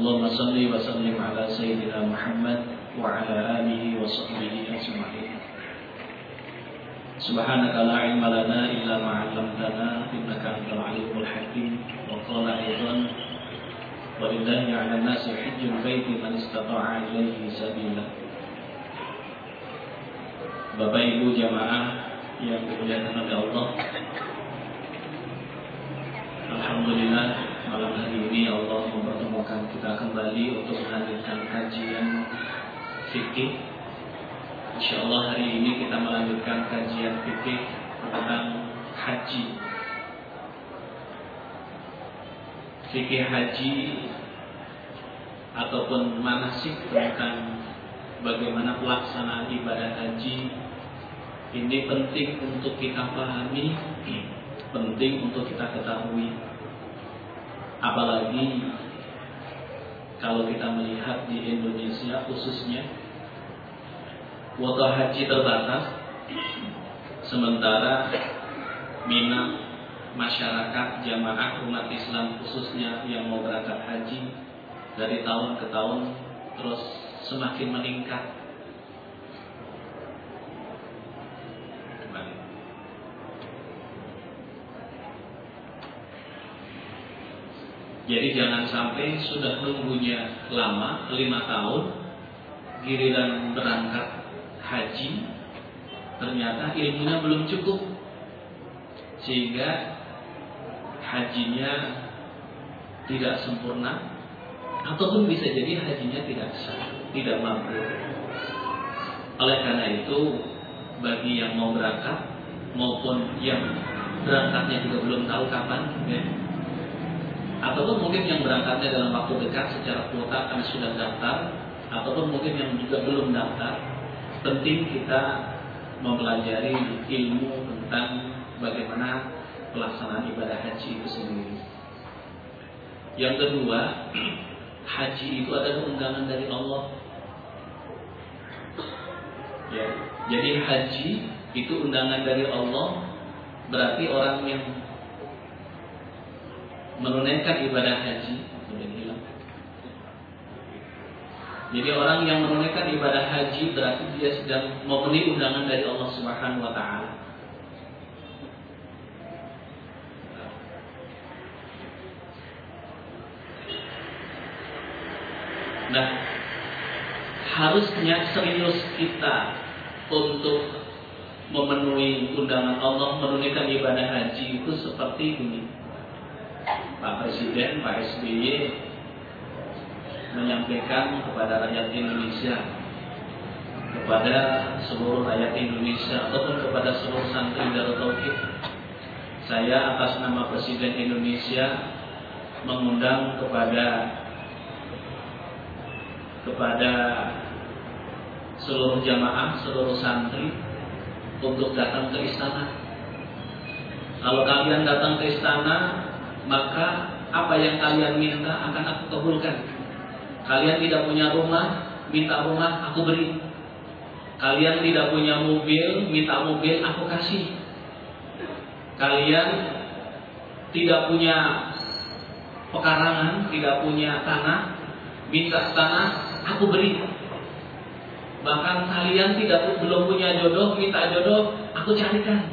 Allahumma salli wa sallim ala sayyidina Muhammad wa ala alihi wa sahbihi ajma'in. Subhanaka la ilma lana illa ma 'allamtana innaka antal alimul hakim. Wa qala aidan walillahi 'alan nasi hajjul baiti man istata'a ilaihi sabila. Bapak Ibu jamaah yang dimuliakan oleh Allah, alhamdulillah malam hari ini Allah mempertemukan kita kembali untuk melanjutkan kajian fikih. Insyaallah hari ini kita melanjutkan kajian fikih tentang haji. Fikih haji ataupun manasik tentang bagaimana pelaksanaan ibadah haji ini penting untuk kita pahami, penting untuk kita ketahui. Apalagi kalau kita melihat di Indonesia khususnya, kuota haji terbatas, sementara minat masyarakat jamaah umat Islam khususnya yang mau berangkat haji dari tahun ke tahun terus semakin meningkat. Jadi jangan sampai sudah nunggunya lama, 5 tahun, giliran berangkat haji, ternyata ilmunya belum cukup, sehingga hajinya tidak sempurna, ataupun bisa jadi hajinya tidak sah, tidak mampu. Oleh karena itu, bagi yang mau berangkat, maupun yang berangkatnya juga belum tahu kapan, ya, ataupun mungkin yang berangkatnya dalam waktu dekat secara kuota karena sudah daftar, ataupun mungkin yang juga belum daftar, penting kita mempelajari ilmu tentang bagaimana pelaksanaan ibadah haji itu sendiri. Yang kedua, haji itu adalah undangan dari Allah. Ya, jadi haji itu undangan dari Allah, berarti orang yang menunaikan ibadah haji, jadi orang yang menunaikan ibadah haji berarti dia sedang memenuhi undangan dari Allah Subhanahu wa taala. Nah, harusnya serius kita untuk memenuhi undangan Allah menunaikan ibadah haji itu seperti ini. Pak Presiden, Pak SBY menyampaikan kepada rakyat Indonesia, kepada seluruh rakyat Indonesia ataupun kepada seluruh santri Darut Tauhid, saya atas nama Presiden Indonesia mengundang kepada seluruh jamaah, seluruh santri untuk datang ke istana. Kalau kalian datang ke istana, maka apa yang kalian minta akan aku kabulkan. Kalian tidak punya rumah, minta rumah aku beri. Kalian tidak punya mobil, minta mobil aku kasih. Kalian tidak punya pekarangan, tidak punya tanah, minta tanah aku beri. Bahkan kalian belum punya jodoh, minta jodoh aku carikan.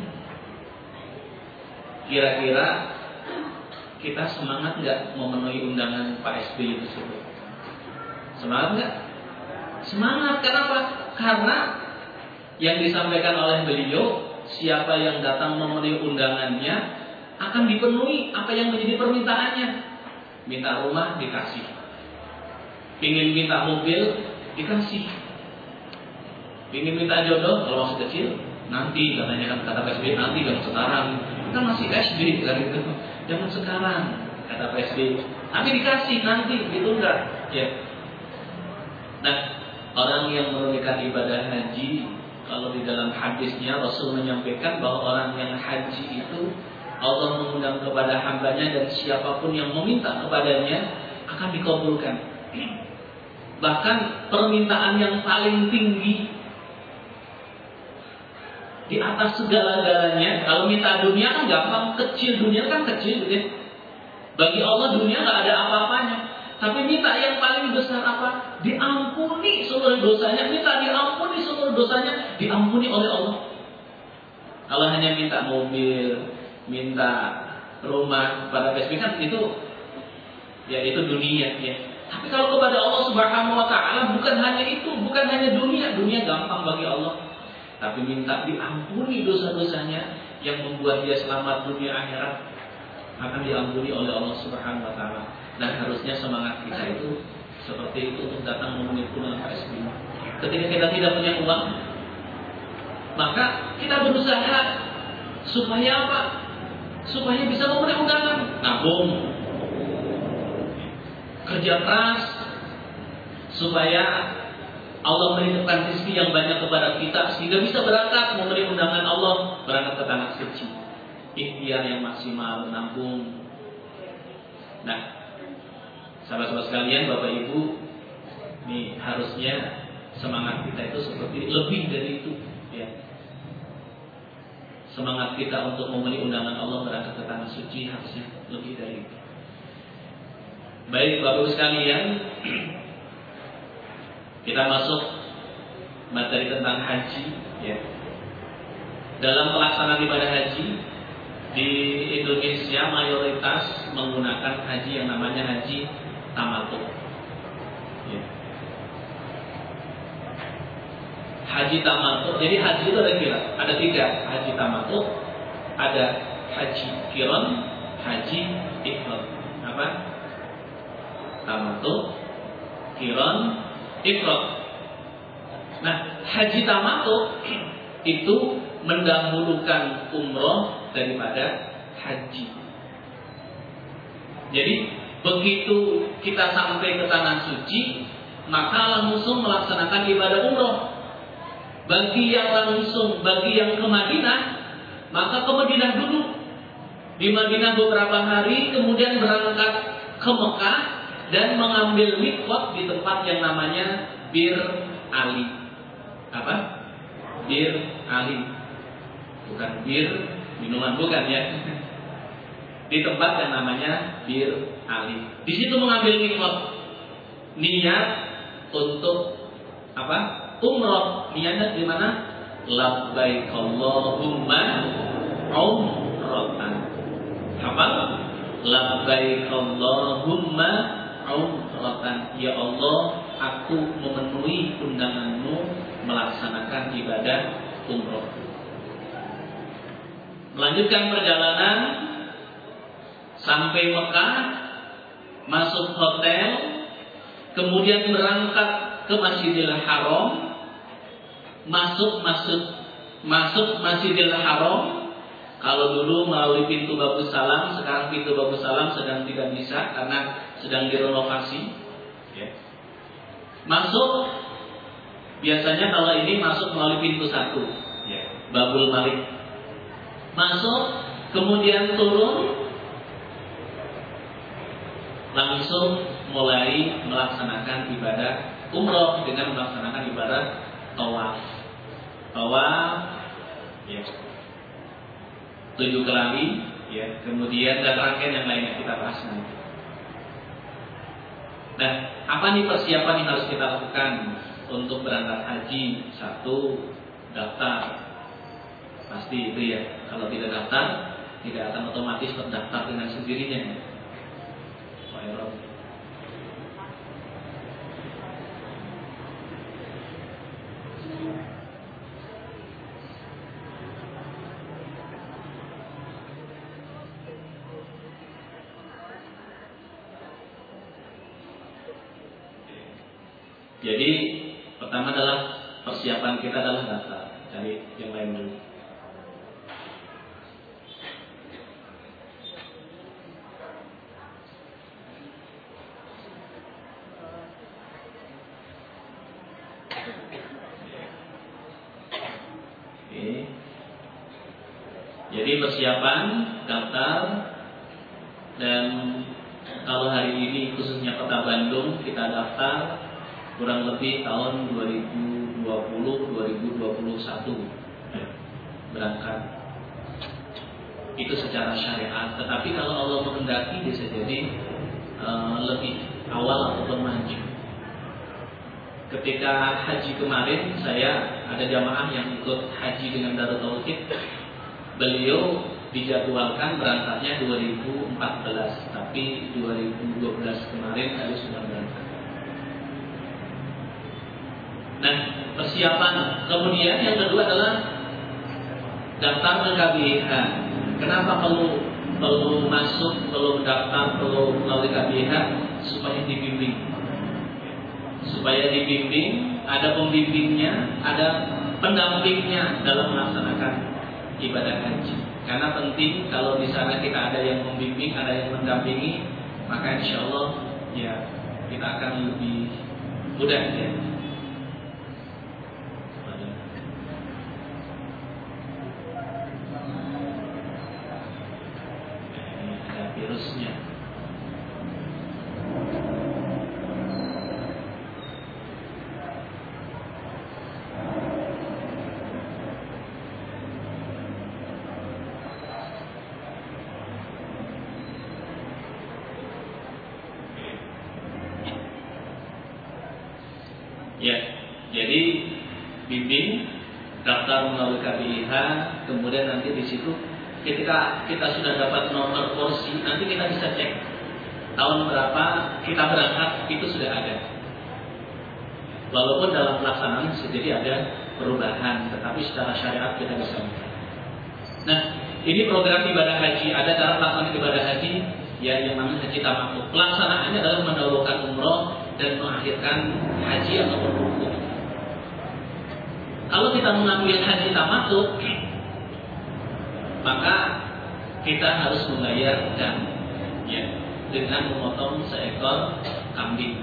Kira-kira kita semangat nggak memenuhi undangan Pak SBY tersebut? Semangat nggak? Semangat. Kenapa? Karena yang disampaikan oleh beliau, siapa yang datang memenuhi undangannya akan dipenuhi apa yang menjadi permintaannya. Minta rumah dikasih, ingin minta mobil dikasih, ingin minta jodoh kalau masih kecil nanti, katanya kan kata Pak SBY, nanti jangan sekarang, kan masih SD kan itu. Jangan sekarang, kata PSB. Tapi dikasih nanti, ditunda. Ya. Nah, orang yang menunaikan ibadah haji, kalau di dalam hadisnya Rasul menyampaikan bahwa orang yang haji itu Allah mengundang kepada hambanya dan siapapun yang meminta kepadanya akan dikabulkan. Bahkan permintaan yang paling tinggi di atas segala-galanya. Kalau minta dunia kan gampang, kecil, dunia kan kecil gitu ya. Bagi Allah dunia gak ada apa-apanya. Tapi minta yang paling besar apa? Diampuni seluruh dosanya. Minta diampuni seluruh dosanya, diampuni oleh Allah. Kalau hanya minta mobil, minta rumah pada PSB kan itu dunia ya. Tapi kalau kepada Allah Subhanahu wa taala bukan hanya itu, bukan hanya dunia gampang bagi Allah. Tapi minta diampuni dosa-dosanya yang membuat dia selamat dunia akhirat akan diampuni oleh Allah Subhanahu wa taala. Dan harusnya semangat kita itu seperti itu untuk datang memenuhi undangan PSB. Ketika kita tidak punya uang, maka kita berusaha supaya apa? Supaya bisa memenuhi undangan. Nabung, kerja keras, supaya Allah menitipkan rezeki yang banyak kepada kita sehingga bisa berangkat memenuhi undangan Allah, berangkat ke tanah suci. Ikhtiar yang maksimal, nabung. Nah, sahabat-sahabat sekalian, Bapak Ibu, ini harusnya semangat kita itu seperti lebih dari itu, ya. Semangat kita untuk memenuhi undangan Allah berangkat ke tanah suci harusnya lebih dari itu. Baik, Bapak Ibu sekalian, kita masuk materi tentang haji, ya. Dalam pelaksanaan ibadah haji di Indonesia mayoritas menggunakan haji yang namanya haji tamattu. Ya. Haji tamattu. Jadi haji itu ada tiga. Haji tamattu, ada haji qiran, haji ifrad. Apa? Tamattu, qiran, ifrad. Nah, haji tamattu itu mendahulukan umroh daripada haji. Jadi begitu kita sampai ke tanah suci, maka langsung melaksanakan ibadah umroh. Bagi yang ke Madinah, maka ke Madinah dulu. Di Madinah beberapa hari, kemudian berangkat ke Mekah dan mengambil miqat di tempat yang namanya Bir Ali. Apa? Bir Ali. Bukan bir minuman, bukan ya. Di tempat yang namanya Bir Ali. Di situ mengambil miqat. Niat untuk apa? Umrah. Niatnya di mana? Labbaik Allahumma umratan. Apa? Labbaik Allahumma umratan. Ya Allah, aku memenuhi undanganmu melaksanakan ibadah umrah. Melanjutkan perjalanan sampai Mekah, masuk hotel, kemudian berangkat ke Masjidil Haram, masuk Masjidil Haram. Kalau dulu melalui pintu Babus Salam, sekarang pintu Babus Salam sedang tidak bisa karena sedang direnovasi. Ya. Masuk, biasanya kalau ini masuk melalui pintu 1, ya, Babul Malik. Masuk, kemudian turun, langsung mulai melaksanakan ibadah umroh dengan melaksanakan ibadah tawaf. Ya, 7 kali, ya, kemudian dan rangkaian yang lainnya kita bahas nanti. Nah, apa nih persiapan yang harus kita lakukan untuk berangkat haji? 1, daftar. Pasti itu ya. Kalau tidak daftar, tidak akan otomatis terdaftar dengan sendirinya. Jadi pertama adalah persiapan kita adalah daftar. Cari yang lain dulu. Oke. Jadi persiapan daftar, dan kalau hari ini khususnya Kota Bandung kita daftar kurang lebih tahun 2020-2021 berangkat. Itu secara syariat. Tetapi kalau Allah menghendaki bisa jadi lebih awal atau maju. Ketika haji kemarin, saya ada jamaah yang ikut haji dengan Darut Tauhid. Beliau dijadwalkan berangkatnya 2014, tapi 2012 kemarin harus sudah berangkat. Nah, persiapan. Kemudian yang kedua adalah daftar ke KBIH. Kenapa perlu masuk, perlu daftar, perlu melalui KBIH? Supaya dibimbing. Supaya dibimbing, ada pembimbingnya, ada pendampingnya dalam melaksanakan ibadah haji. Karena penting kalau di sana kita ada yang membimbing, ada yang mendampingi, maka insya Allah ya kita akan lebih mudah ya. Ini ada virusnya. Ya, jadi bimbing, daftar melalui KBIH, kemudian nanti di situ ketika kita sudah dapat nomor porsi, nanti kita bisa cek tahun berapa kita berangkat, itu sudah ada. Walaupun dalam pelaksanaan jadi ada perubahan, tetapi secara syariat kita bisa melihat. Nah, ini program ibadah haji, ada cara pelaksanaan ibadah haji ya yang namanya haji tamattu. Pelaksanaannya adalah mendahulukan umroh dan mengakhirkan haji atau rukun. Kalau kita mengambil haji tamattu, maka kita harus membayar dam, ya, dengan memotong seekor kambing.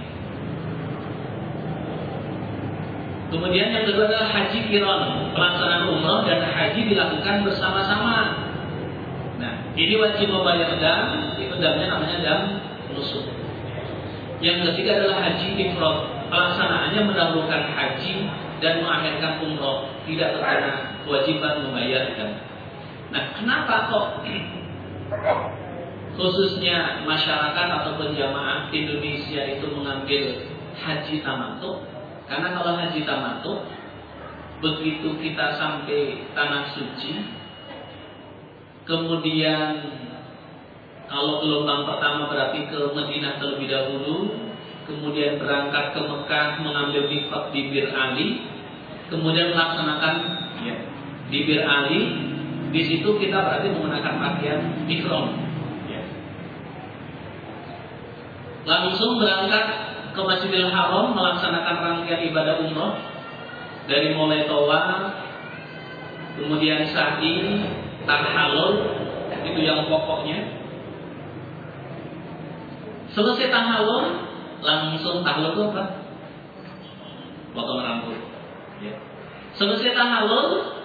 Kemudian yang kedua adalah haji qiran, pelaksanaan umroh dan haji dilakukan bersama-sama. Nah, ini wajib membayar dam, itu damnya namanya dam nusuk. Yang ketiga adalah haji ifrad, pelaksanaannya mendahulukan haji dan mengakhirkan umroh, tidak terkena kewajiban membayar dam. Nah, kenapa kok khususnya masyarakat ataupun jamaah Indonesia itu mengambil haji tamattu? Karena kalau haji tamattu, begitu kita sampai tanah suci, kemudian kalau gelombang pertama berarti ke Madinah terlebih dahulu, kemudian berangkat ke Mekah mengambil miqat di Bir Ali, kemudian melaksanakan ya, di Bir Ali. Di situ kita berarti menggunakan pakaian ihram. Ya. Langsung berangkat ke Masjidil Haram melaksanakan rangkaian ibadah umroh dari mulai tawaf, kemudian sa'i, tahallul, itu yang pokoknya. Selesai tahallul, langsung tahallul itu apa? Potong rambut. Ya. Selesai tahallul,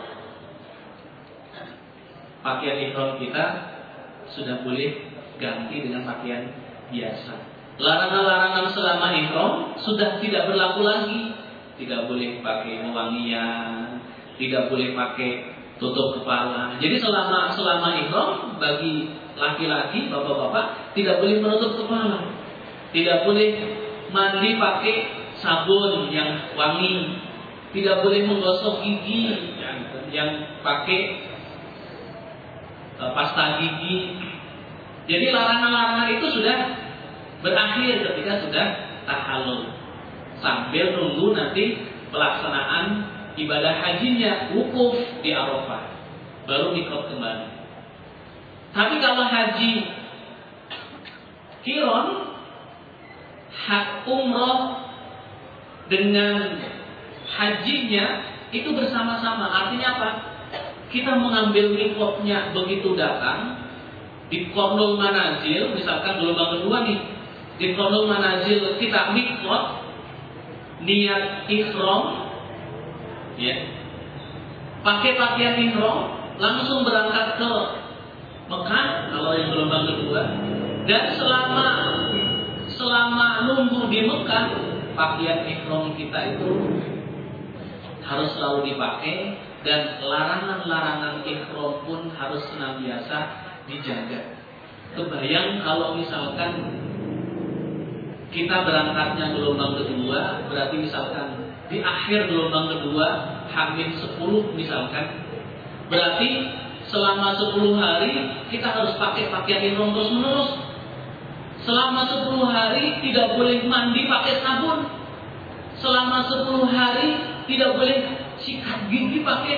pakaian ihram kita sudah boleh ganti dengan pakaian biasa. Larangan-larangan selama ihram sudah tidak berlaku lagi. Tidak boleh pakai wewangian, tidak boleh pakai tutup kepala. Jadi selama ihram bagi laki-laki, bapak-bapak tidak boleh menutup kepala, tidak boleh mandi pakai sabun yang wangi, tidak boleh menggosok gigi yang pakai pasta gigi. Jadi larangan-larangan itu sudah berakhir ketika sudah tahallul, sambil nunggu nanti pelaksanaan ibadah hajinya, wukuf di Arafah, baru miqat kembali. Tapi kalau haji qiran, hak umroh dengan hajinya itu bersama-sama. Artinya apa? Kita mengambil miqatnya begitu datang di Qarnul Manazil, misalkan gelombang kedua nih, di Qarnul Manazil kita miqat, niat ihram, ya, pakai pakaian ihram, langsung berangkat ke Mekah kalau yang gelombang kedua, dan selama nunggu di Mekah, pakaian ihram kita itu harus selalu dipakai, dan larangan-larangan ihram pun harus senantiasa dijaga. Kebayang kalau misalkan kita berangkatnya gelombang kedua, berarti misalkan di akhir gelombang kedua H-10 misalkan, berarti selama 10 hari kita harus pakai pakaian ihram terus menerus. Selama 10 hari tidak boleh mandi pakai sabun. Selama 10 hari tidak boleh sikat gigi pakai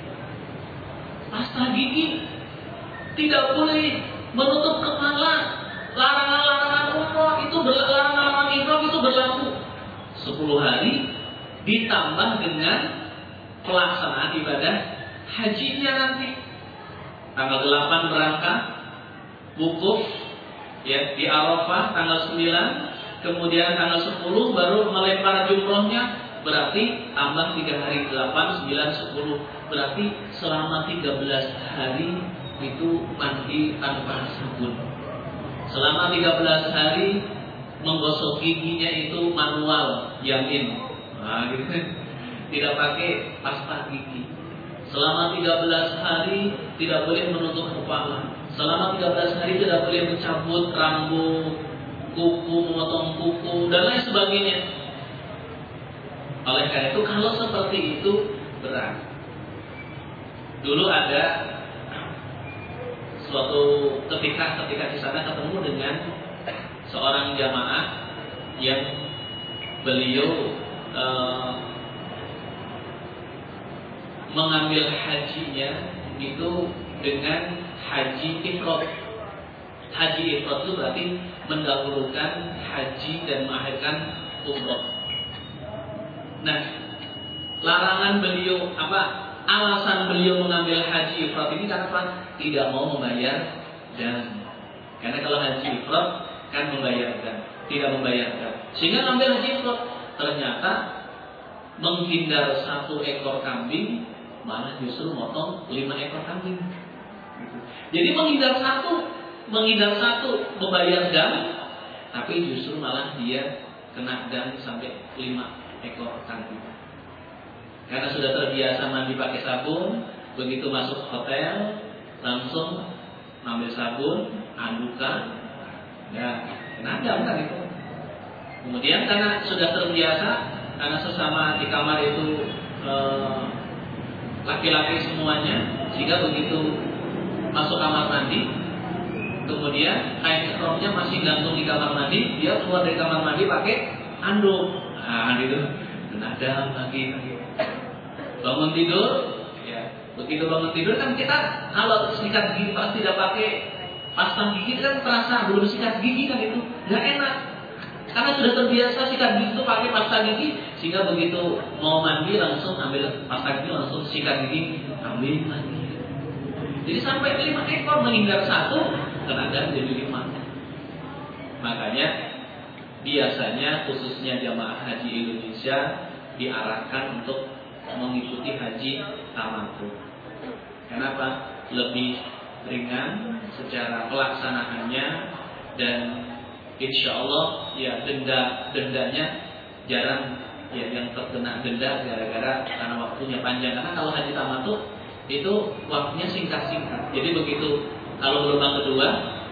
pasta gigi. Tidak boleh menutup kepala. Larangan-larangan umroh itu larangan-larangan ihram itu berlaku 10 hari ditambah dengan pelaksanaan ibadah hajinya nanti. Tanggal 8 berangkat, wukuf ya di Arafah tanggal 9, kemudian tanggal 10 baru melempar jumrohnya, berarti tambah 3 hari, 8, 9, 10, berarti selama 13 hari itu mandi tanpa sabun. Selama 13 hari menggosok giginya itu manual, yamin. Nah, gitu. Tidak pakai pasta gigi. Selama 13 hari tidak boleh menutup kepala. Selama 13 hari tidak boleh mencabut rambut, kuku, memotong kuku, dan lain sebagainya. Oleh karena itu, kalau seperti itu berat. Dulu ada suatu ketika di sana ketemu dengan seorang jamaah yang beliau mengambil hajinya itu dengan haji ifrad. Haji ifrad itu berarti mendahulukan haji dan mengakhirkan umroh. Nah, larangan beliau alasan beliau mengambil haji ifrad ini karena apa? Tidak mau membayar dan karena kalau haji ifrad kan membayarkan, tidak membayarkan. Sehingga ngambil haji ifrad, ternyata menghindar 1 ekor kambing malah justru motong 5 ekor kambing. Jadi menghindar satu membayar dam, tapi justru malah dia kena dam sampai 5 ekor kambing. Karena sudah terbiasa mandi pakai sabun, begitu masuk hotel langsung ambil sabun, adukan, ya kena dam kan itu. Kemudian karena sudah terbiasa, karena sesama di kamar itu laki-laki semuanya, sehingga begitu masuk kamar mandi, kemudian kain ihramnya masih gantung di kamar mandi, dia keluar dari kamar mandi pakai anduk. Nah, gitu. Kena dam lagi. Bangun tidur, ya. Begitu bangun tidur kan kita kalau sikat gigi pasti tidak pakai pasta gigi kan terasa belum sikat gigi kan itu nggak enak. Karena sudah terbiasa sikat gigi itu pakai pasta gigi, sehingga begitu mau mandi langsung ambil pasta gigi, langsung sikat gigi, ambil lagi. Jadi sampai 5 ekor, menghindar 1, kena dam jadi 5. Makanya biasanya khususnya jamaah haji Indonesia diarahkan untuk mengikuti haji tamattu. Kenapa? Lebih ringan secara pelaksanaannya dan insya Allah ya dendanya jarang ya yang terkena denda gara-gara karena waktunya panjang. Karena kalau haji tamattu itu waktunya singkat-singkat. Jadi begitu kalau gelombang kedua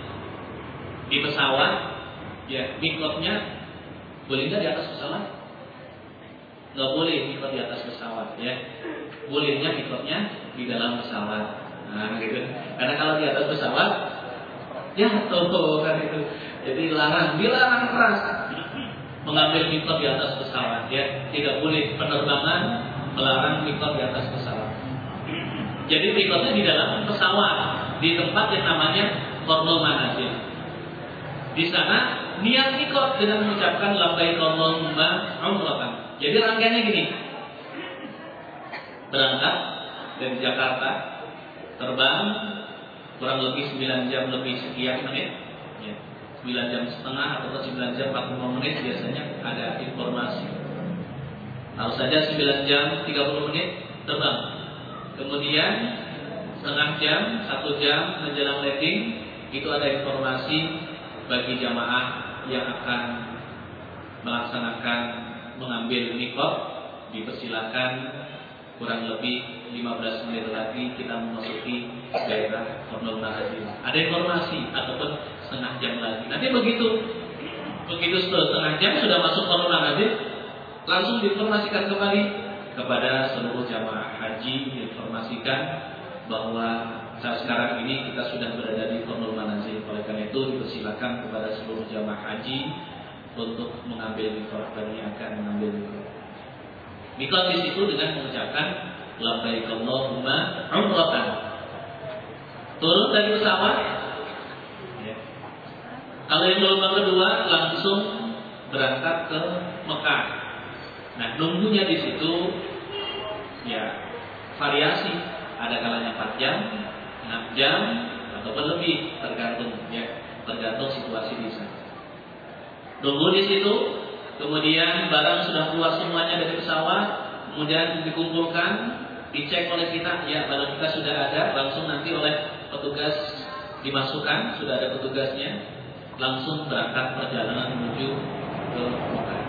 di pesawat ya mikotnya boleh nggak di atas pesawat? Nggak boleh mikot di atas pesawat ya. Bolehnya mikotnya di dalam pesawat. Nah gitu. Karena kalau di atas pesawat jatuh kan itu. Jadi dilarang keras mengambil mikot di atas pesawat ya. Tidak boleh penerbangan melarang mikot di atas pesawat. Jadi mikotnya di dalam pesawat, di tempat yang namanya Qardul Manazil. Di sana niat mikot dengan mengucapkan labbaik Allahumma umratan. Jadi rangkaiannya gini. Berangkat dari Jakarta, terbang kurang lebih 9 jam lebih sekian menit. Ya, 9 jam setengah atau 9 jam 45 menit biasanya ada informasi. Tahu saja 9 jam 30 menit terbang. Kemudian setengah jam, 1 jam menjelang landing itu ada informasi bagi jamaah yang akan melaksanakan mengambil mikot, dipersilakan kurang lebih 15 menit lagi kita memasuki daerah Qardul Manazil. Ada informasi ataupun setengah jam lagi. Nanti begitu Begitu setengah jam sudah masuk Corona Nabi, langsung diinformasikan kembali kepada seluruh jamaah haji, diinformasikan bahwa saat sekarang ini kita sudah berada di Qurul Manazil. Oleh karena itu dipersilakan kepada seluruh jamaah haji untuk mengambil mikot, bagi yang akan mengambil mikot. Mikot di situ dengan mengucapkan labbaik Allahumma umratan. Turun dari pesawat. Ya. Kalau yang gelombang kedua langsung berangkat ke Mekah. Nah, nunggunya di situ ya variasi. Ada kalanya 4 jam, 6 jam, ataupun lebih, tergantung situasi di sana. Nunggu di situ, kemudian barang sudah keluar semuanya dari pesawat, kemudian dikumpulkan, dicek oleh kita, ya barang kita sudah ada, langsung nanti oleh petugas dimasukkan, sudah ada petugasnya, langsung berangkat perjalanan menuju ke Mekah.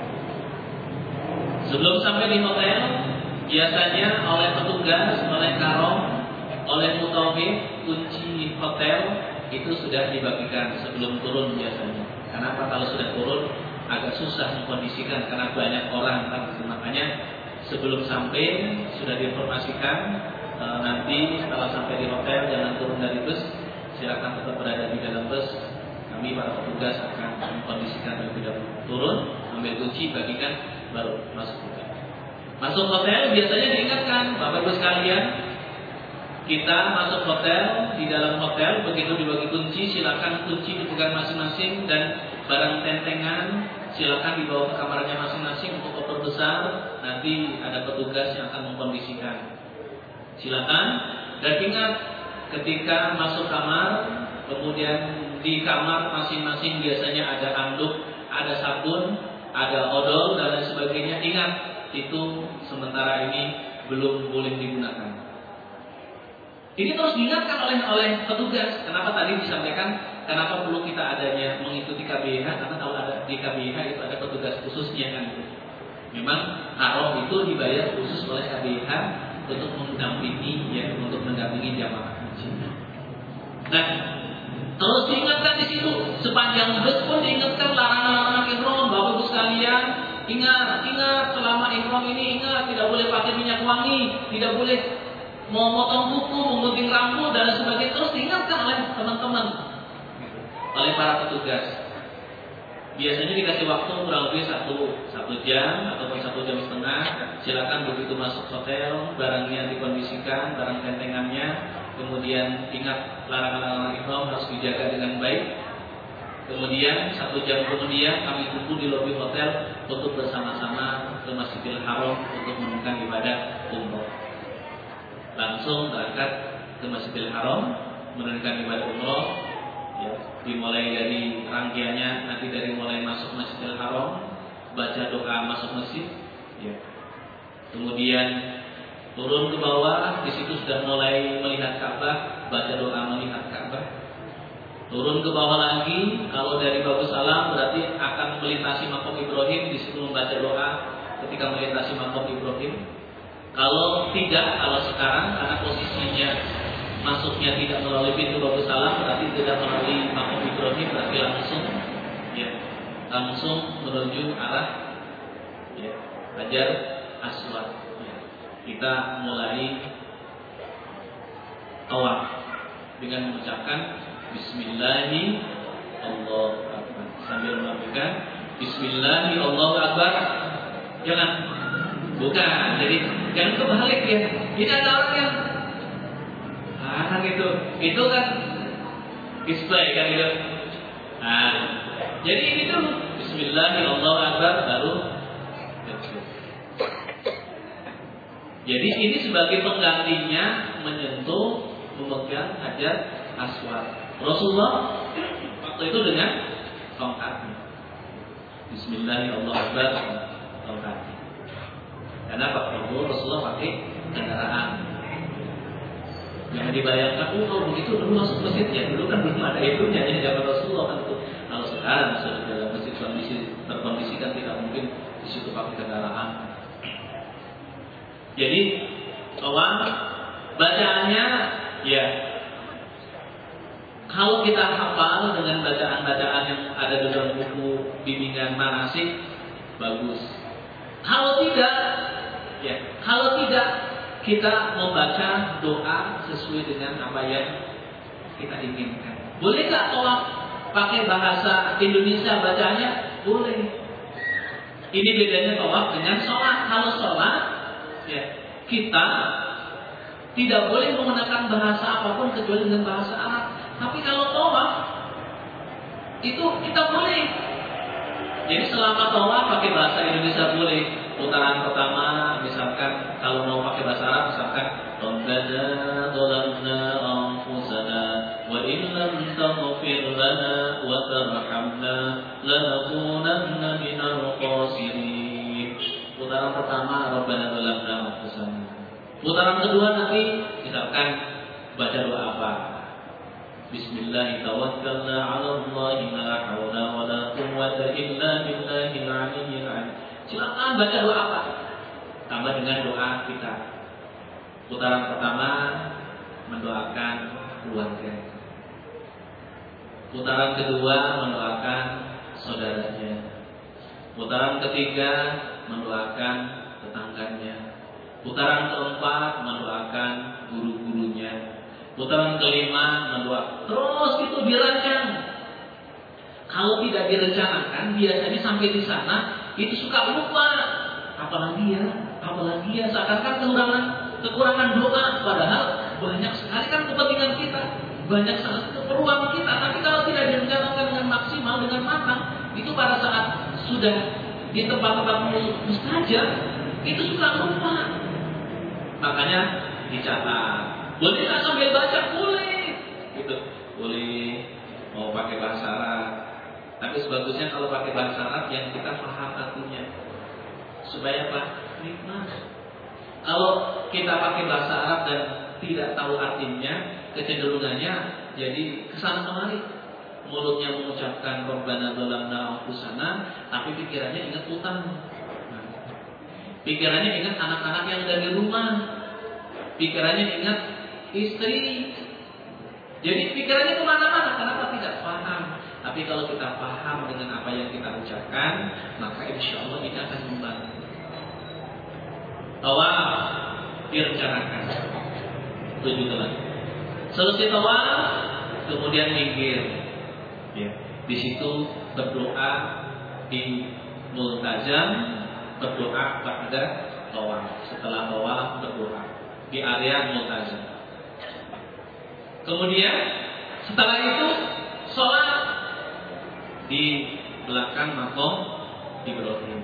Sebelum sampai di hotel, biasanya oleh petugas, oleh karom, oleh mutawif, kunci hotel itu sudah dibagikan sebelum turun biasanya. Kenapa? Kalau sudah turun agak susah mengkondisikan karena banyak orang kan. Makanya sebelum sampai sudah diinformasikan, nanti setelah sampai di hotel jangan turun dari bus, silakan tetap berada di dalam bus. Kami para petugas akan mengkondisikan terlebih dahulu. Turun, ambil kunci, bagikan, baru masuk hotel. Masuk hotel biasanya diingatkan, Bapak Ibu sekalian, kita masuk hotel, di dalam hotel begitu dibagi kunci, silakan kunci dipegang masing-masing dan barang tentengan silakan dibawa ke kamarnya masing-masing untuk koper besar. Nanti ada petugas yang akan mengkondisikan. Silakan, dan ingat ketika masuk kamar, kemudian di kamar masing-masing biasanya ada anduk, ada sabun, ada odol dan lain sebagainya. Ingat, itu sementara ini belum boleh digunakan. Ini terus diingatkan oleh petugas. Kenapa tadi disampaikan kenapa perlu kita adanya mengikuti KBH? Karena kalau ada di KBH itu ada petugas khususnya kan. Memang haram itu dibayar khusus oleh KBH untuk mendampingi jamaah haji. Nah, terus diingatkan di situ sepanjang bus pun diingatkan larangan-larangan ihram. Bapak Ibu sekalian, ingat selama ihram ini ingat tidak boleh pakai minyak wangi, tidak boleh mau motong kuku, menggunting rambut dan sebagainya. Terus diingatkan oleh teman-teman, oleh para petugas. Biasanya dikasih waktu kurang lebih 1 jam ataupun 1 jam setengah. Silakan begitu masuk hotel, barangnya dikondisikan, barang tentengannya. Kemudian ingat larangan-larangan ihram harus dijaga dengan baik. Kemudian 1 jam kemudian kami kumpul di lobi hotel untuk bersama-sama ke Masjidil Haram untuk menunaikan ibadah umroh. Langsung berangkat ke Masjidil Haram menunaikan ibadah umroh. Ya, dimulai dari rangkaiannya nanti dari mulai masuk Masjidil Haram, baca doa masuk masjid. Ya. Kemudian turun ke bawah, di situ sudah mulai melihat Ka'bah, baca doa melihat Ka'bah. Turun ke bawah lagi, kalau dari Babu Salam berarti akan melintasi Maqam Ibrahim, di situ membaca doa ketika melintasi Maqam Ibrahim. Kalau sekarang karena posisinya masuknya tidak melalui pintu Babu Salam, berarti tidak melalui Maqam Ibrahim, berarti langsung menuju arah Hajar Aswad. Kita mulai tawaf dengan mengucapkan Bismillahi Allahu Akbar sambil melakukan Bismillahi Allahu Akbar. Bukan, jadi jangan kebalik ya. Ini ada orang yang itu kan display kan itu. Nah, jadi ini tuh Bismillahi Allahu Akbar baru. Jadi ini sebagai penggantinya menyentuh, memegang Hajar Aswad. Rasulullah waktu itu dengan tongkatnya. Bismillahirrahmanirrahim, tongkatnya. Karena Pak Rasulullah pakai kendaraan. Jangan dibayangkan, kalau begitu dulu masuk masjid ya. Dulu kan belum ada itunya, jadi zaman Rasulullah kan itu. Kalau sekarang sudah dalam masjid terkondisikan tidak mungkin di situ pakai kendaraan. Jadi bacaannya ya Kalau kita hafal dengan bacaan-bacaan yang ada di dalam buku bimbingan manasik, bagus. Kalau tidak, kita membaca doa sesuai dengan apa yang kita inginkan. Boleh nggak tolak pakai bahasa Indonesia bacanya? Boleh. Ini bedanya tolak dengan sholat. Kalau sholat, kita tidak boleh menggunakan bahasa apapun kecuali dengan bahasa Arab. Tapi kalau tolak, itu kita boleh. Jadi selama tolak pakai bahasa Indonesia boleh. Putaran pertama, misalkan kalau mau pakai bahasa Arab, misalkan Rabbana zalamna anfusana wa in lam taghfir lana wa tarhamna lanakunanna minal khasirin. Putaran pertama Rabbana zalamna anfusana. Putaran kedua nanti misalkan baca doa apa? Bismillah tawakkalna 'ala Allahi la haula wa la quwwata illa billahil 'aliyyil 'azim. Silakan baca doa apa? Tambah dengan doa kita. Putaran pertama mendoakan keluarga. Putaran kedua mendoakan saudaranya. Putaran ketiga mendoakan tetangganya. Putaran keempat mendoakan guru-gurunya. Putaran kelima mendoakan. Terus itu dirancang. Kalau tidak direncanakan, biasanya sampai di sana itu suka lupa. Apalagi ya seakan-akan kekurangan doa. Padahal banyak sekali kan kepentingan kita, banyak sekali keperluan kita. Tapi kalau tidak direncanakan dengan maksimal, dengan matang, itu pada saat sudah di tempat-tempat mustajab, itu suka lupa. Makanya dicatat. Boleh nggak sambil baca? Boleh. Gitu. Boleh. Mau pakai bahasa Arab. Tapi sebagusnya kalau pakai bahasa Arab yang kita paham artinya. Supaya apa? Nikmat. Kalau kita pakai bahasa Arab dan tidak tahu artinya, kecenderungannya jadi kesana kemari. Mulutnya mengucapkan Rabbana zalamna anfusana, tapi pikirannya ingat utang. Pikirannya ingat anak-anak yang ada di rumah. Pikirannya ingat istri. Jadi pikirannya kemana-mana. Kenapa tidak paham? Tapi kalau kita paham dengan apa yang kita ucapkan, maka insya Allah ini akan membantu. Tawaf direncanakan 7 kali. Selesai tawaf, kemudian minggir. Di situ berdoa di multazam, berdoa pada tawaf. Setelah tawaf berdoa di area multazam. Kemudian setelah itu sholat di belakang makom Ibrahim.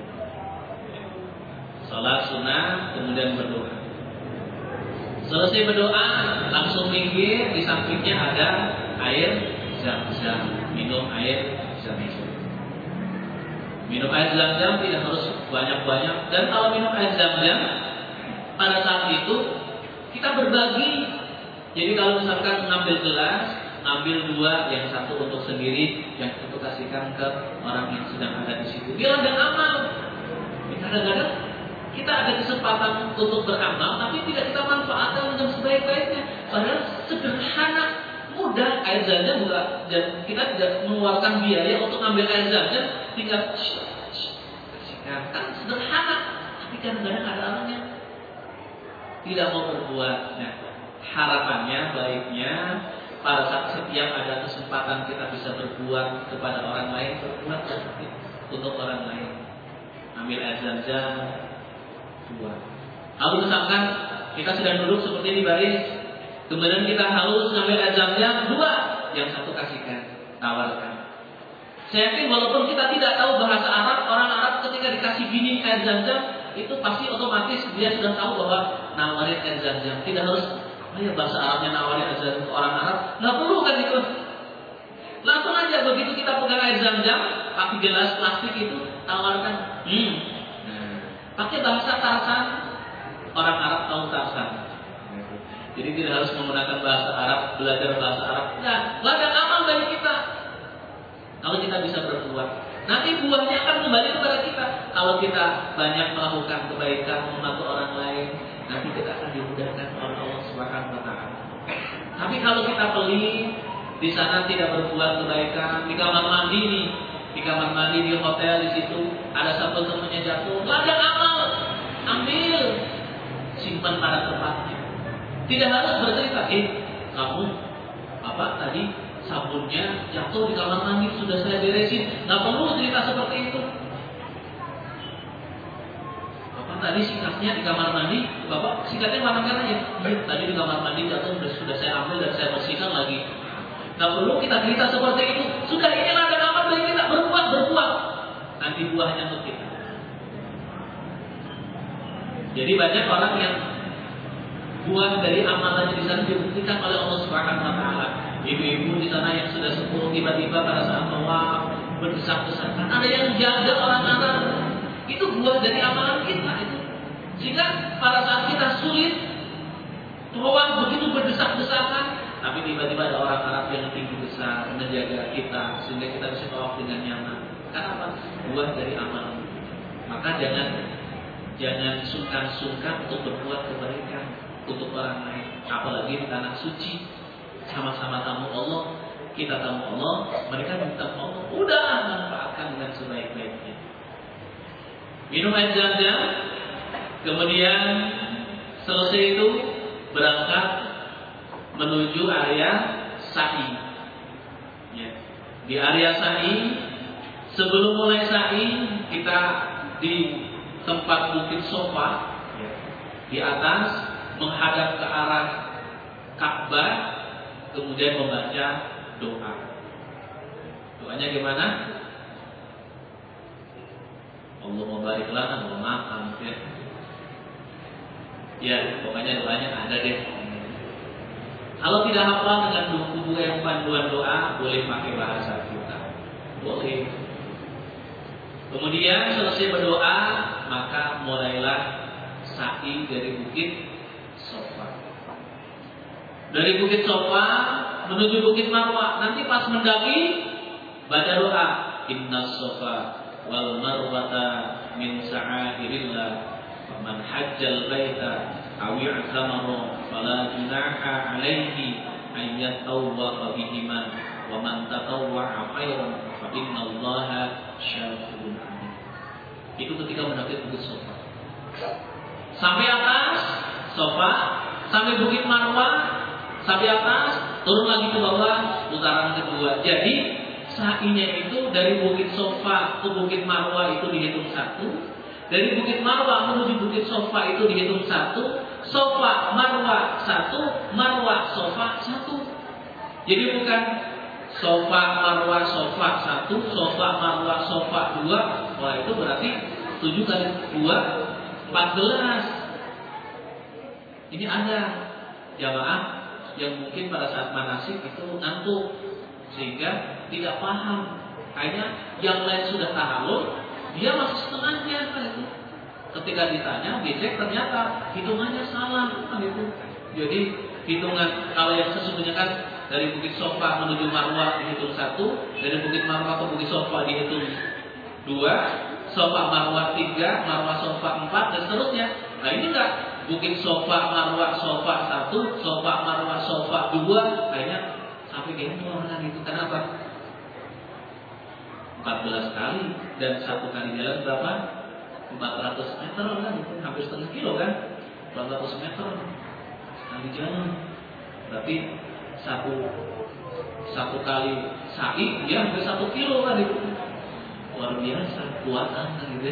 Sholat sunnah kemudian berdoa. Selesai berdoa langsung minggir, di sampingnya ada air zam-zam. Minum air zam-zam. Minum air zam-zam tidak harus banyak-banyak. Dan kalau minum air zam-zam pada saat itu kita berbagi. Jadi kalau misalkan ngambil gelas, ambil 2, yang satu untuk sendiri, yang satu kasihkan ke orang yang sedang ada di situ. Biar ada amal. Kadang-kadang kita ada kesempatan untuk beramal, tapi tidak kita manfaatkan dengan sebaik-baiknya. Padahal sederhana, mudah air zam-zam juga, dan kita tidak mengeluarkan biaya untuk ambil air zam-zam, tinggal kasihkan. Kan sederhana, tapi kadang-kadang ada orang yang tidak mau berbuat. Nah, harapannya, baiknya pada saat setiap ada kesempatan kita bisa berbuat kepada orang lain, berbuat untuk orang lain. Ambil air zam-zam 2. Lalu misalkan kita sedang duduk seperti di baris, kemudian kita haus ngambil air zam-zam 2, yang satu kasihkan, tawarkan. Saya yakin walaupun kita tidak tahu bahasa Arab, orang Arab ketika dikasih gini air zam-zam, itu pasti otomatis dia sudah tahu bahwa nawarin air zam-zam. Tidak harus bahasa Arabnya nawarin air zam-zam ke orang Arab, nggak perlu kan itu. Langsung aja begitu kita pegang air zam-zam, pakai gelas plastik itu, tawarkan. Pakai bahasa Tarsan, orang Arab tahu Tarsan. Jadi tidak harus menggunakan bahasa Arab, belajar bahasa Arab. Nah, ladang amal bagi kita. Kalau kita bisa berbuat, nanti buahnya akan kembali kepada kita. Kalau kita banyak melakukan kebaikan, membantu orang lain, nanti kita akan dimudahkan oleh Allah Subhanahu wa Ta'ala. Tapi kalau kita pelit, di sana tidak berbuat kebaikan, di kamar mandi nih, di kamar mandi di hotel di situ ada satu temannya jatuh, ladang amal, ambil, simpan pada tempatnya. Tidak harus bercerita, kamu apa tadi sabunnya jatuh di kamar mandi sudah saya beresin, nggak perlu cerita seperti itu. Tadi sikatnya di kamar mandi, Bapak sikatnya mana ya? Tadi di kamar mandi jatuh sudah saya ambil dan saya bersihkan lagi. Nggak perlu kita cerita seperti itu. Sudah inilah ada amal dari kita, berbuat. Nanti buahnya untuk kita. Jadi banyak orang yang buah dari amalannya di sana dibuktikan oleh Allah Subhanahu Wa Taala. Ibu-ibu di sana yang sudah sepuh tiba-tiba pada saat tawaf berdesak-desakan. Ada yang jaga orang-orang. Itu buah dari amalan kita itu. Sehingga pada saat kita sulit, tawaf begitu berdesak-desakan, tapi tiba-tiba ada orang Arab yang tinggi besar menjaga kita sehingga kita bisa tawaf dengan nyaman. Karena apa? Buah dari amalan. Maka jangan sungkan-sungkan untuk berbuat kebaikan untuk orang lain, apalagi di tanah suci, sama-sama tamu Allah, kita tamu Allah, mereka minta Allah. Udah manfaatkan dengan sebaik-baiknya. Minum air zam-zam, kemudian selesai itu berangkat menuju area sa'i. Ya. Di area sa'i, sebelum mulai sa'i kita di tempat bukit Sofa, ya. Di atas menghadap ke arah Ka'bah, kemudian membaca doa. Doanya gimana? Allah barik lana, Allah maafkan ya. Ya, pokoknya doanya ada deh. Kalau tidak hafal dengan buku yang panduan doa, boleh pakai bahasa kita. Boleh. Kemudian selesai berdoa, maka mulailah sa'i dari bukit Sofa. Dari bukit Sofa menuju bukit Marwah. Nanti pas mendaki baca doa, Innas Sofa wal marwata min sa'airillah faman hajjal baita aw i'tamara fala junaha alaihi an yatawwafa bihima wa man tatawwa'a khairan fa innallaha syakirun alim. Itu ketika mendaki bukit Sofa. Sampai atas Sofa, sampai bukit Marwah, sampai atas, turun lagi ke bawah, putaran kedua. Jadi sa'inya itu dari bukit Sofa ke bukit Marwah itu dihitung 1. Dari bukit Marwah menuju bukit Sofa itu dihitung 1. Sofa Marwah 1, Marwah Sofa 1. Jadi bukan Sofa Marwah Sofa 1, Sofa Marwah Sofa 2. Wah, itu berarti 7 kali 2 14. Ini ada jamaah yang mungkin pada saat manasik itu ngantuk sehingga tidak paham. Kayaknya yang lain sudah tahallul, dia masih setengahnya kan itu. Ketika ditanya, dicek ternyata hitungannya salah kan itu. Jadi hitungan kalau yang sesungguhnya kan dari bukit Sofa menuju Marwah dihitung 1, dari bukit Marwah ke bukit Sofa dihitung 2, Sofa Marwah 3, Marwah Sofa 4 dan seterusnya. Nah ini enggak, bukit Sofa Marwah Sofa 1, Sofa Marwah Sofa 2, kayaknya sampai gendong kan itu. Kenapa? 14 kali dan 1 kali jalan berapa? 400 meter kan itu, hampir setengah kilo kan? 400 meter sekali jalan. Berarti satu kali sa'i dia hampir 1 kilo kan itu. Luar biasa kuatan kan gitu.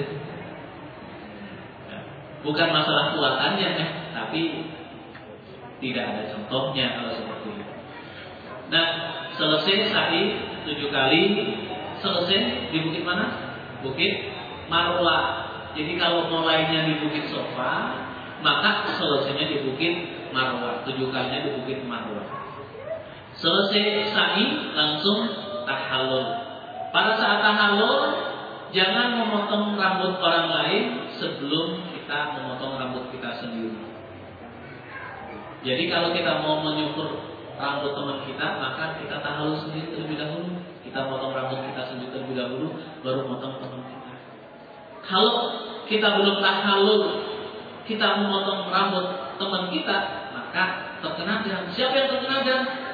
Bukan masalah kuatannya tapi tidak ada contohnya kalau seperti itu. Nah, selesai sa'i 7 kali, selesai di bukit mana? Bukit Marwah. Jadi kalau mulainya di bukit Sofa, maka selesainya di bukit Marwah. 7 kalinya di bukit Marwah. Selesai sa'i langsung tahallul. Pada saat tahallul jangan memotong rambut orang lain sebelum kita memotong rambut kita sendiri. Jadi kalau kita mau menyukur rambut teman kita, maka kita tahallul sendiri terlebih dahulu. Kita potong rambut kita sendiri terlebih dahulu, baru potong teman kita. Kalau kita belum tahallul, kita memotong rambut teman kita, maka terkena dam. Siapa yang terkena dam?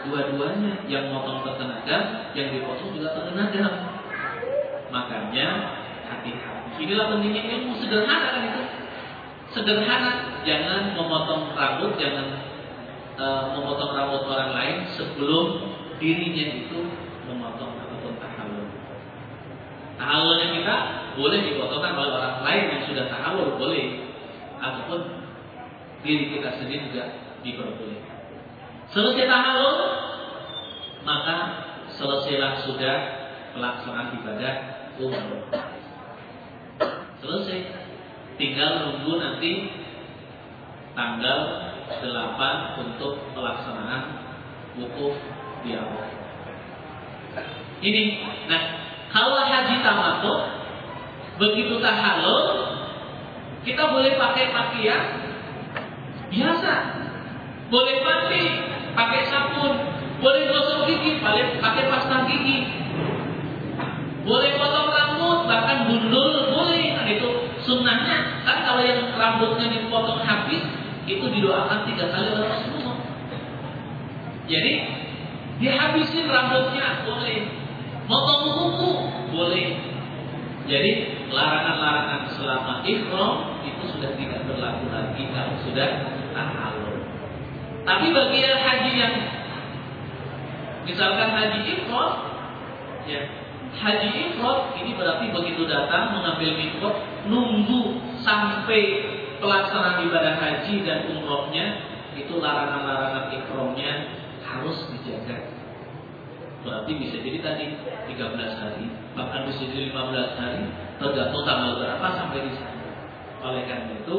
dua-duanya, yang motong terkena dam, yang dipotong juga terkena dam. Makanya hati-hati. Inilah pentingnya ilmu. Sederhana kan itu? Sederhana. Jangan memotong rambut, jangan memotong rambut orang lain sebelum dirinya itu memotong ataupun tahallul. Tahallulnya kita boleh dipotongkan oleh orang lain yang sudah tahallul, boleh, ataupun diri kita sendiri juga diperbolehkan. Selesai tahallul, maka selesailah sudah pelaksanaan ibadah umroh. Selesai, tinggal nunggu nanti tanggal 8 untuk pelaksanaan wukuf di awal. Ini, nah kalau haji tamattu, begitu tahallul, kita boleh pakai pakaian biasa, boleh mandi, pakai sabun, boleh gosok gigi, pakai pasta gigi, boleh potong rambut, bahkan gundul boleh. Nah, itu sunnahnya. Kan kalau yang rambutnya dipotong habis, itu didoakan 3 kali oleh Rasulullah. Jadi dihabisin rambutnya boleh, potong kuku boleh. Jadi larangan-larangan selama ihram itu sudah tidak berlaku lagi kalau sudah tahallul. Tapi bagi yang haji yang misalkan haji ifrad, ya, haji ifrad ini berarti begitu datang mengambil miqat, nunggu sampai pelaksanaan ibadah haji dan umrohnya, itu larangan-larangan ihramnya harus dijaga. Berarti bisa jadi tadi 13 hari, bahkan bisa jadi 15 hari, tergantung tanggal berapa sampai di sana. Oleh karena itu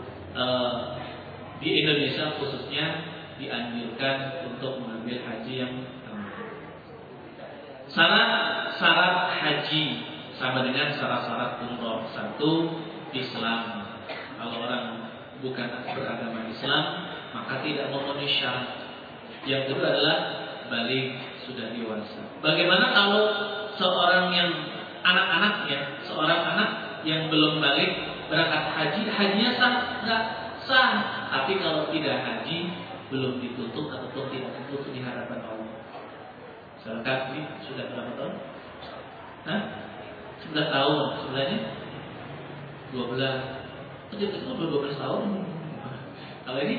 di Indonesia khususnya dianjurkan untuk mengambil haji yang syarat haji sama dengan syarat-syarat umroh. 1, Islam. Kalau orang bukan beragama Islam, maka tidak memenuhi syarat. Yang kedua adalah balik, sudah dewasa. Bagaimana kalau seorang yang anak-anaknya, seorang anak yang belum balik berangkat haji, hajinya sah? Enggak sah. Tapi kalau tidak haji, belum ditutup ataupun tidak ditutup di hadapan Allah. Misalkan ini sudah berapa tahun? 11 tahun sebenarnya 12. Kecil-kecil udah 12 tahun. Kalau ini?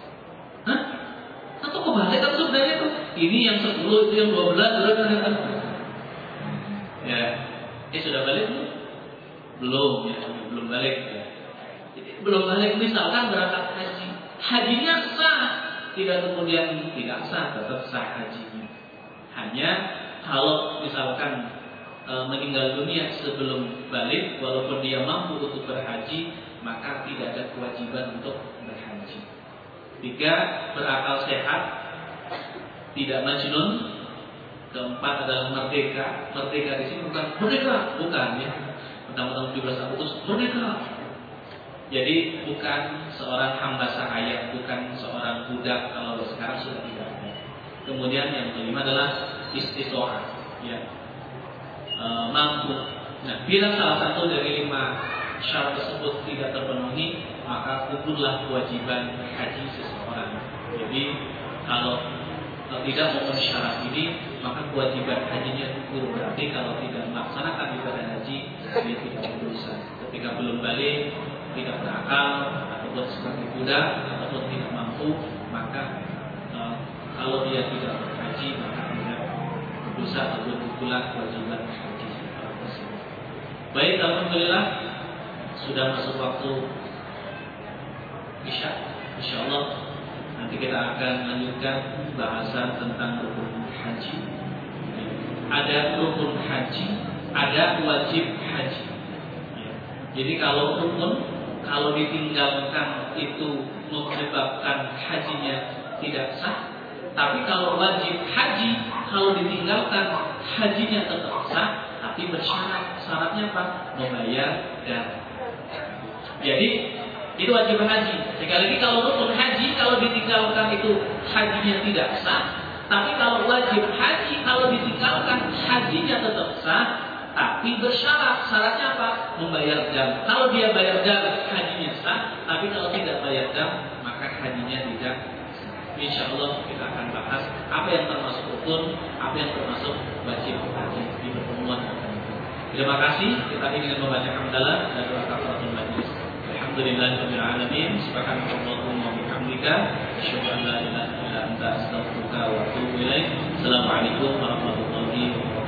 Atau kebalik kan sebenarnya tuh. Ini yang 10, itu yang 12. Ya. Sudah balik belum? Belum ya, belum balik ya. Jadi, belum balik misalkan berangkat haji. Hajinya sah, tidak kemudian tidak sah, tetap sah hajinya. Hanya kalau misalkan meninggal dunia sebelum balik, walaupun dia mampu untuk berhaji, maka tidak ada kewajiban untuk berhaji. 3, berakal sehat, tidak majnun. 4 adalah merdeka. Merdeka di sini bukan merdeka, bukan ya. Mentang-mentang 17 Agustus merdeka. Jadi bukan seorang hamba sahaya, bukan seorang budak kalau sekarang sudah tidak ada. Kemudian yang kelima adalah istitoah, ya, mampu. Nah, bila salah satu dari 5 syarat tersebut tidak terpenuhi, maka gugurlah kewajiban haji seseorang. Jadi kalau tidak memenuhi syarat ini, maka kewajiban hajinya gugur. Berarti kalau tidak melaksanakan ibadah haji, dia tidak berdosa. Ketika belum balik, tidak berakal, ataupun sebagai budak, ataupun tidak mampu, maka kalau dia tidak berhaji, maka tidak berdosa ataupun gugurlah kewajiban haji orang tersebut. Baik, alhamdulillah sudah masuk waktu Isya. Insyaallah nanti kita akan lanjutkan bahasan tentang rukun haji. Ada rukun haji, ada wajib haji. Jadi kalau rukun, kalau ditinggalkan itu menyebabkan hajinya tidak sah. Tapi kalau wajib haji, kalau ditinggalkan hajinya tetap sah, tapi bersyarat. Syaratnya apa? Membayar dan. Jadi itu wajib haji. Sekali lagi kalau rukun haji, kalau ditinggalkan itu hajinya tidak sah. Tapi kalau wajib haji, kalau ditinggalkan hajinya tetap sah, tapi bersyarat. Syaratnya apa? Membayar dam. Kalau dia bayar dam, hajinya sah. Tapi kalau tidak bayar dam, maka hajinya tidak sah. insya Allah kita akan bahas apa yang termasuk rukun, apa yang termasuk wajib di pertemuan akan itu. Terima kasih. Kita akhiri dengan membaca hamdalah dan doa kafaratul majlis. Alhamdulillahirabbil alamin. Subhanakallahumma wa bihamdika asyhadu an la ilaha illa anta astaghfiruka wa atubu ilaik. Assalamualaikum warahmatullahi wabarakatuh.